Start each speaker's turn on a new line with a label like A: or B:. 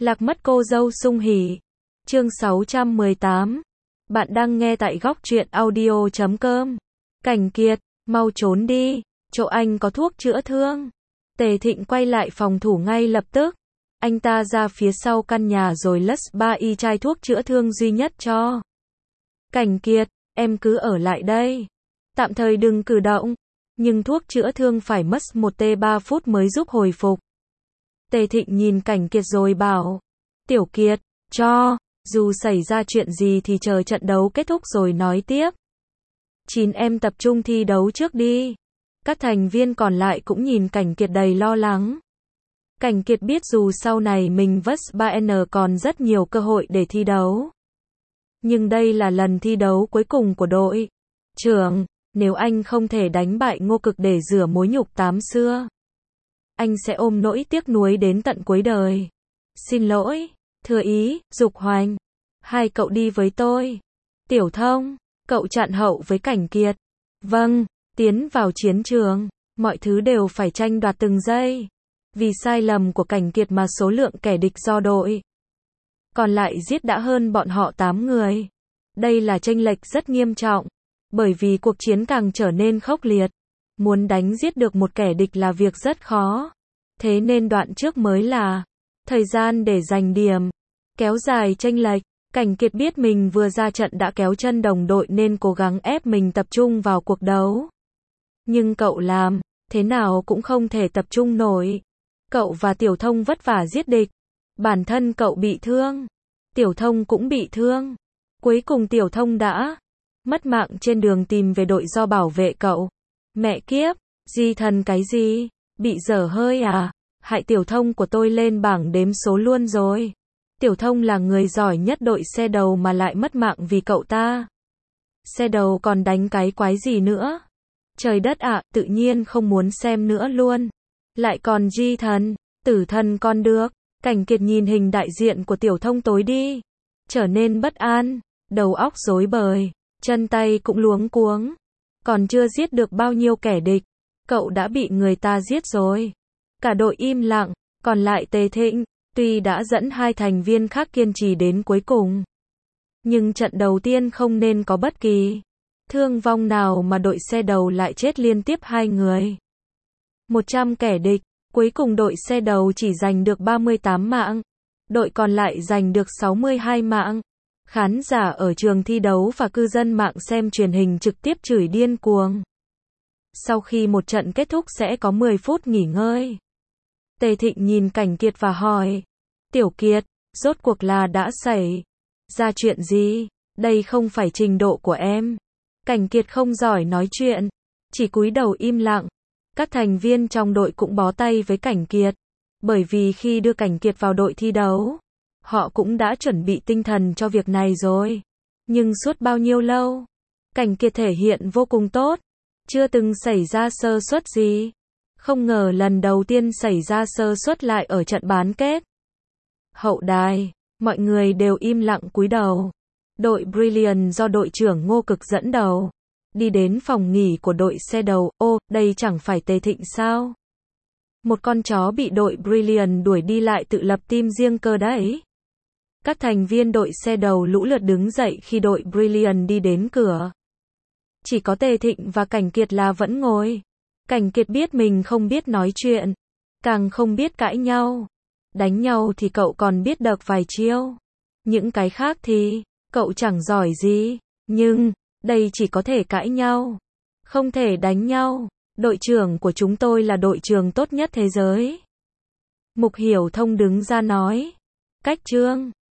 A: Lạc mất cô dâu sung hỉ. Chương 618. Bạn đang nghe tại góc truyện audio.com. Cảnh Kiệt, mau trốn đi, chỗ anh có thuốc chữa thương. Tề Thịnh quay lại phòng thủ ngay lập tức. Anh ta ra phía sau căn nhà rồi lất 3 chai thuốc chữa thương duy nhất cho. Cảnh Kiệt, em cứ ở lại đây. Tạm thời đừng cử động. Nhưng thuốc chữa thương phải mất 1-3 phút mới giúp hồi phục. Tề Thịnh nhìn Cảnh Kiệt rồi bảo. Tiểu Kiệt, dù xảy ra chuyện gì thì chờ trận đấu kết thúc rồi nói tiếp. 9 em tập trung thi đấu trước đi. Các thành viên còn lại cũng nhìn Cảnh Kiệt đầy lo lắng. Cảnh Kiệt biết dù sau này mình vs 3N còn rất nhiều cơ hội để thi đấu. Nhưng đây là lần thi đấu cuối cùng của đội. Trưởng, nếu anh không thể đánh bại Ngô Cực để rửa mối nhục tám xưa, anh sẽ ôm nỗi tiếc nuối đến tận cuối đời. Xin lỗi, Thừa Ý, Dục Hoành. Hai cậu đi với tôi. Tiểu Thông, cậu chặn hậu với Cảnh Kiệt. Vâng, tiến vào chiến trường, mọi thứ đều phải tranh đoạt từng giây. Vì sai lầm của Cảnh Kiệt mà số lượng kẻ địch do đội còn lại giết đã hơn bọn họ 8 người. Đây là chênh lệch rất nghiêm trọng, bởi vì cuộc chiến càng trở nên khốc liệt. Muốn đánh giết được một kẻ địch là việc rất khó. Thế nên đoạn trước mới là thời gian để giành điểm, kéo dài chênh lệch. Cảnh Kiệt biết mình vừa ra trận đã kéo chân đồng đội nên cố gắng ép mình tập trung vào cuộc đấu. Nhưng cậu làm thế nào cũng không thể tập trung nổi. Cậu và Tiểu Thông vất vả giết địch. Bản thân cậu bị thương, Tiểu Thông cũng bị thương. Cuối cùng Tiểu Thông đã mất mạng trên đường tìm về đội do bảo vệ cậu. Mẹ kiếp, di thần cái gì? Bị dở hơi à? Hại Tiểu Thông của tôi lên bảng đếm số luôn rồi. Tiểu Thông là người giỏi nhất đội xe đầu mà lại mất mạng vì cậu ta. Xe đầu còn đánh cái quái gì nữa? Trời đất ạ, tự nhiên không muốn xem nữa luôn. Lại còn di thần, tử thần còn được. Cảnh Kiệt nhìn hình đại diện của Tiểu Thông tối đi, trở nên bất an, đầu óc rối bời, chân tay cũng luống cuống. Còn chưa giết được bao nhiêu kẻ địch, cậu đã bị người ta giết rồi. Cả đội im lặng, còn lại Tề Thịnh, tuy đã dẫn 2 thành viên khác kiên trì đến cuối cùng, nhưng trận đầu tiên không nên có bất kỳ thương vong nào mà đội xe đầu lại chết liên tiếp 2 người. 100 kẻ địch, cuối cùng đội xe đầu chỉ giành được 38 mạng, đội còn lại giành được 62 mạng. Khán giả ở trường thi đấu và cư dân mạng xem truyền hình trực tiếp chửi điên cuồng. Sau khi một trận kết thúc sẽ có 10 phút nghỉ ngơi. Tề Thịnh nhìn Cảnh Kiệt và hỏi. Tiểu Kiệt, rốt cuộc là đã xảy ra chuyện gì? Đây không phải trình độ của em. Cảnh Kiệt không giỏi nói chuyện, chỉ cúi đầu im lặng. Các thành viên trong đội cũng bó tay với Cảnh Kiệt, bởi vì khi đưa Cảnh Kiệt vào đội thi đấu, họ cũng đã chuẩn bị tinh thần cho việc này rồi. Nhưng suốt bao nhiêu lâu, Cảnh Kiệt thể hiện vô cùng tốt, chưa từng xảy ra sơ suất gì. Không ngờ lần đầu tiên xảy ra sơ suất lại ở trận bán kết. Hậu đài, mọi người đều im lặng cúi đầu. Đội Brilliant do đội trưởng Ngô Cực dẫn đầu đi đến phòng nghỉ của đội xe đầu. Ô, đây chẳng phải Tề Thịnh sao? Một con chó bị đội Brilliant đuổi đi lại tự lập team riêng cơ đấy. Các thành viên đội xe đầu lũ lượt đứng dậy khi đội Brilliant đi đến cửa. Chỉ có Tề Thịnh và Cảnh Kiệt là vẫn ngồi. Cảnh Kiệt biết mình không biết nói chuyện, càng không biết cãi nhau. Đánh nhau thì cậu còn biết được vài chiêu. Những cái khác thì cậu chẳng giỏi gì. Nhưng đây chỉ có thể cãi nhau, không thể đánh nhau. Đội trưởng của chúng tôi là đội trưởng tốt nhất thế giới. Mục Hiểu Thông đứng ra nói. Cách trương.